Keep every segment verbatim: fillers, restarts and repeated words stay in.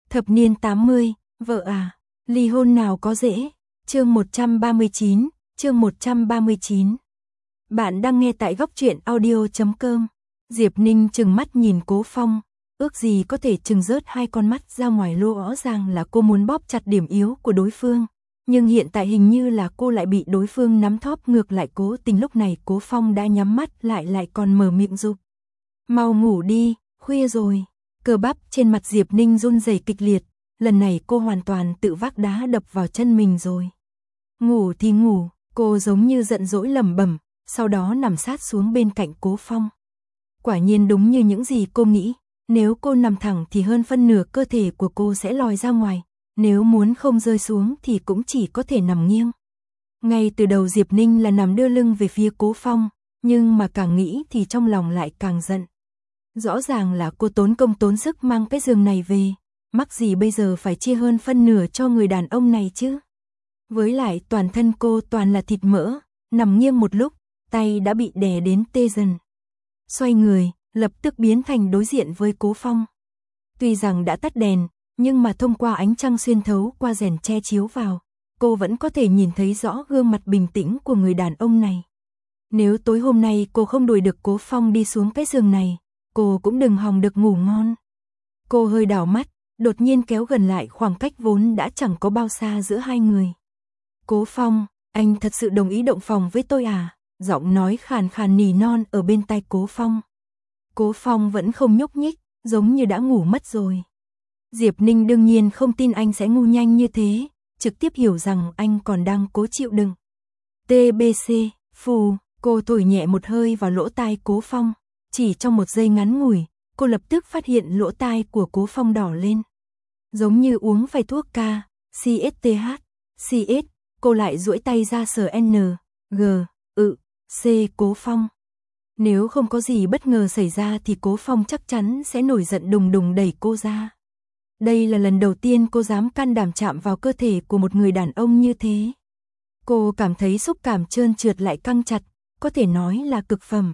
Thập niên tám mươi, vợ à, ly hôn nào có dễ. Chương một trăm ba mươi chín, chương một trăm ba mươi chín. Bạn đang nghe tại góc truyện audio chấm com. Diệp Ninh trừng mắt nhìn Cố Phong, ước gì có thể trừng rớt hai con mắt ra ngoài, rõ ràng là cô muốn bóp chặt điểm yếu của đối phương. Nhưng hiện tại hình như là cô lại bị đối phương nắm thóp ngược lại. Cố Tình lúc này Cố Phong đã nhắm mắt lại lại còn mở miệng dục. Mau ngủ đi, khuya rồi. Cơ bắp trên mặt Diệp Ninh run rẩy kịch liệt, lần này cô hoàn toàn tự vác đá đập vào chân mình rồi. Ngủ thì ngủ, cô giống như giận dỗi lẩm bẩm, sau đó nằm sát xuống bên cạnh Cố Phong. Quả nhiên đúng như những gì cô nghĩ, nếu cô nằm thẳng thì hơn phân nửa cơ thể của cô sẽ lòi ra ngoài, nếu muốn không rơi xuống thì cũng chỉ có thể nằm nghiêng. Ngay từ đầu Diệp Ninh là nằm đưa lưng về phía Cố Phong, nhưng mà càng nghĩ thì trong lòng lại càng giận. Rõ ràng là cô tốn công tốn sức mang cái giường này về, mắc gì bây giờ phải chia hơn phân nửa cho người đàn ông này chứ. Với lại toàn thân cô toàn là thịt mỡ, nằm nghiêng một lúc, tay đã bị đè đến tê dần. Xoay người, lập tức biến thành đối diện với Cố Phong. Tuy rằng đã tắt đèn, nhưng mà thông qua ánh trăng xuyên thấu qua rèm che chiếu vào, cô vẫn có thể nhìn thấy rõ gương mặt bình tĩnh của người đàn ông này. Nếu tối hôm nay cô không đuổi được Cố Phong đi xuống cái giường này, cô cũng đừng hòng được ngủ ngon. Cô hơi đảo mắt, đột nhiên kéo gần lại khoảng cách vốn đã chẳng có bao xa giữa hai người. Cố Phong, anh thật sự đồng ý động phòng với tôi à? Giọng nói khàn khàn nỉ non ở bên tai Cố Phong. Cố Phong vẫn không nhúc nhích, giống như đã ngủ mất rồi. Diệp Ninh đương nhiên không tin anh sẽ ngu nhanh như thế, trực tiếp hiểu rằng anh còn đang cố chịu đựng. tê bê xê, phù, cô thổi nhẹ một hơi vào lỗ tai Cố Phong. Chỉ trong một giây ngắn ngủi, cô lập tức phát hiện lỗ tai của Cố Phong đỏ lên. Giống như uống phải thuốc ca, xê ét tê hát, xê ét, cô lại duỗi tay ra sờ en, giê, ự, C Cố Phong. Nếu không có gì bất ngờ xảy ra thì Cố Phong chắc chắn sẽ nổi giận đùng đùng đẩy cô ra. Đây là lần đầu tiên cô dám can đảm chạm vào cơ thể của một người đàn ông như thế. Cô cảm thấy xúc cảm trơn trượt lại căng chặt, có thể nói là cực phẩm.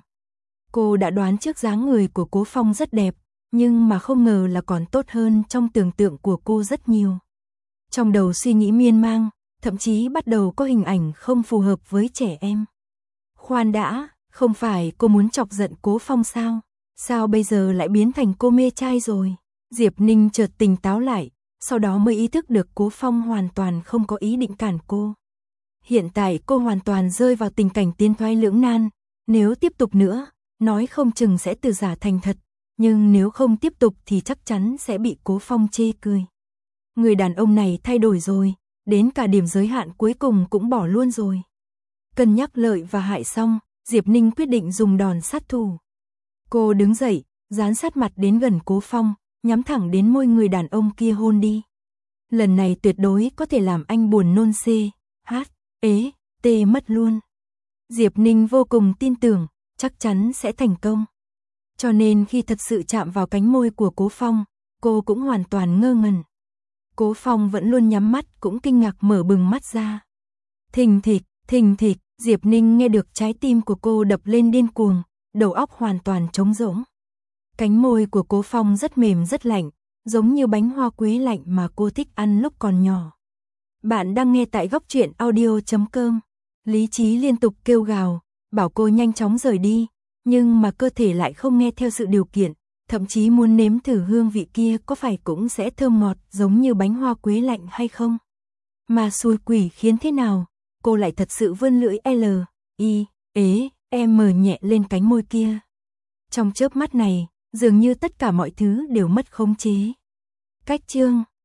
Cô đã đoán trước dáng người của Cố Phong rất đẹp, nhưng mà không ngờ là còn tốt hơn trong tưởng tượng của cô rất nhiều. Trong đầu suy nghĩ miên man, thậm chí bắt đầu có hình ảnh không phù hợp với trẻ em. Khoan đã, không phải cô muốn chọc giận Cố Phong sao? Sao bây giờ lại biến thành cô mê trai rồi? Diệp Ninh chợt tỉnh táo lại, sau đó mới ý thức được Cố Phong hoàn toàn không có ý định cản cô. Hiện tại cô hoàn toàn rơi vào tình cảnh tiến thoái lưỡng nan, nếu tiếp tục nữa, nói không chừng sẽ từ giả thành thật, nhưng nếu không tiếp tục thì chắc chắn sẽ bị Cố Phong chê cười. Người đàn ông này thay đổi rồi, đến cả điểm giới hạn cuối cùng cũng bỏ luôn rồi. Cân nhắc lợi và hại xong, Diệp Ninh quyết định dùng đòn sát thủ. Cô đứng dậy, dán sát mặt đến gần Cố Phong, nhắm thẳng đến môi người đàn ông kia hôn đi. Lần này tuyệt đối có thể làm anh buồn nôn c, h, ế, tê mất luôn. Diệp Ninh vô cùng tin tưởng, chắc chắn sẽ thành công. Cho nên khi thật sự chạm vào cánh môi của Cố Phong, cô cũng hoàn toàn ngơ ngẩn. Cố Phong vẫn luôn nhắm mắt cũng kinh ngạc mở bừng mắt ra. Thình thịch, thình thịch, Diệp Ninh nghe được trái tim của cô đập lên điên cuồng, đầu óc hoàn toàn trống rỗng. Cánh môi của Cố Phong rất mềm rất lạnh, giống như bánh hoa quế lạnh mà cô thích ăn lúc còn nhỏ. Bạn đang nghe tại góc truyện audio chấm com. Lý trí liên tục kêu gào, bảo cô nhanh chóng rời đi, nhưng mà cơ thể lại không nghe theo sự điều kiện, thậm chí muốn nếm thử hương vị kia có phải cũng sẽ thơm ngọt giống như bánh hoa quế lạnh hay không. Mà xui quỷ khiến thế nào, cô lại thật sự vươn lưỡi L, I, ế, M nhẹ lên cánh môi kia. Trong chớp mắt này, dường như tất cả mọi thứ đều mất khống chế. Cách chương